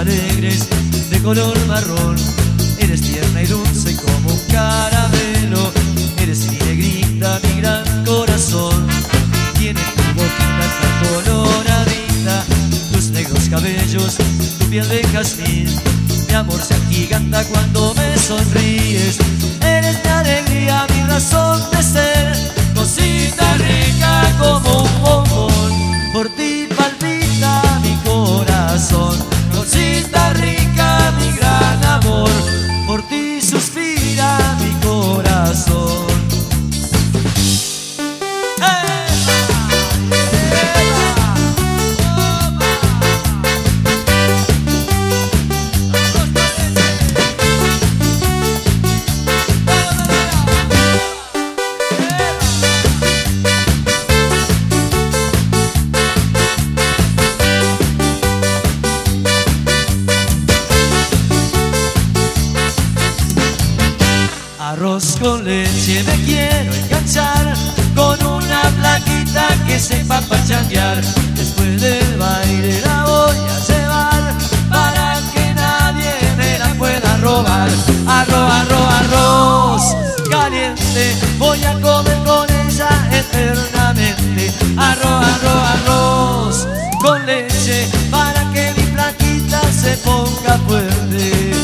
alegres de color marrón. Eres tierna y dulce como un caramelo. Eres mi negrita, mi gran corazón. Tiene tu boquita tan coloradita, tus negros cabellos, tu piel de jazmín. Mi amor se agiganta cuando me sonríes. Eres mi alegría, mi razón de ser. Cosita rica como un bombón, por ti palpita mi corazón. Cosita rica, mi gran amor, por ti suspira mi corazón. Arroz con leche me quiero enganchar, con una plaquita que sepa pachanguear. Después del baile la voy a llevar, para que nadie me la pueda robar. Arroz caliente, voy a comer con ella eternamente. Arroz con leche, para que mi plaquita se ponga fuerte.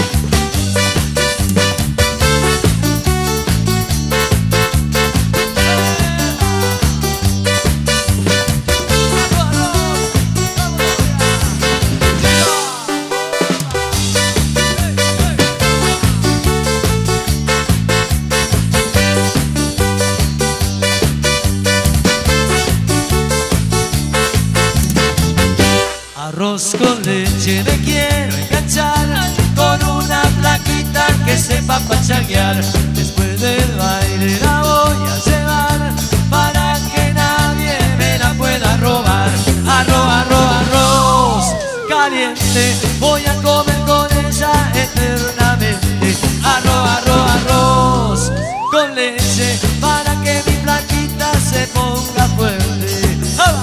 Arroz con leche me quiero enganchar, con una plaquita que sepa pachanguear. Después del baile la voy a llevar, para que nadie me la pueda robar. Arroz caliente, voy a comer con ella eternamente. Arroz con leche, para que mi plaquita se ponga fuerte. ¡Ah!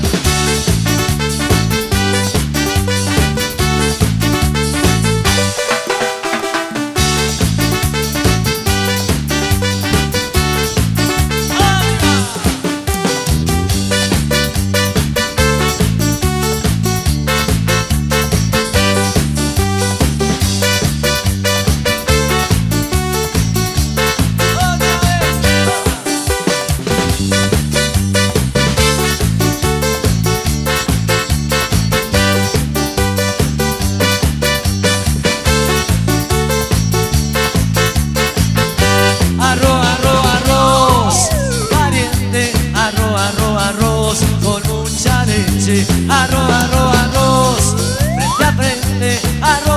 Arroz con mucha leche. Arroz, frente a frente. Arroz.